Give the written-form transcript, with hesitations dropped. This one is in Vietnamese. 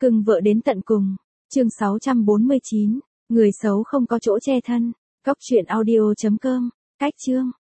Cưng vợ đến tận cùng. Chương 649. Người xấu không có chỗ che thân. Cóc truyện audio.com. Cách chương.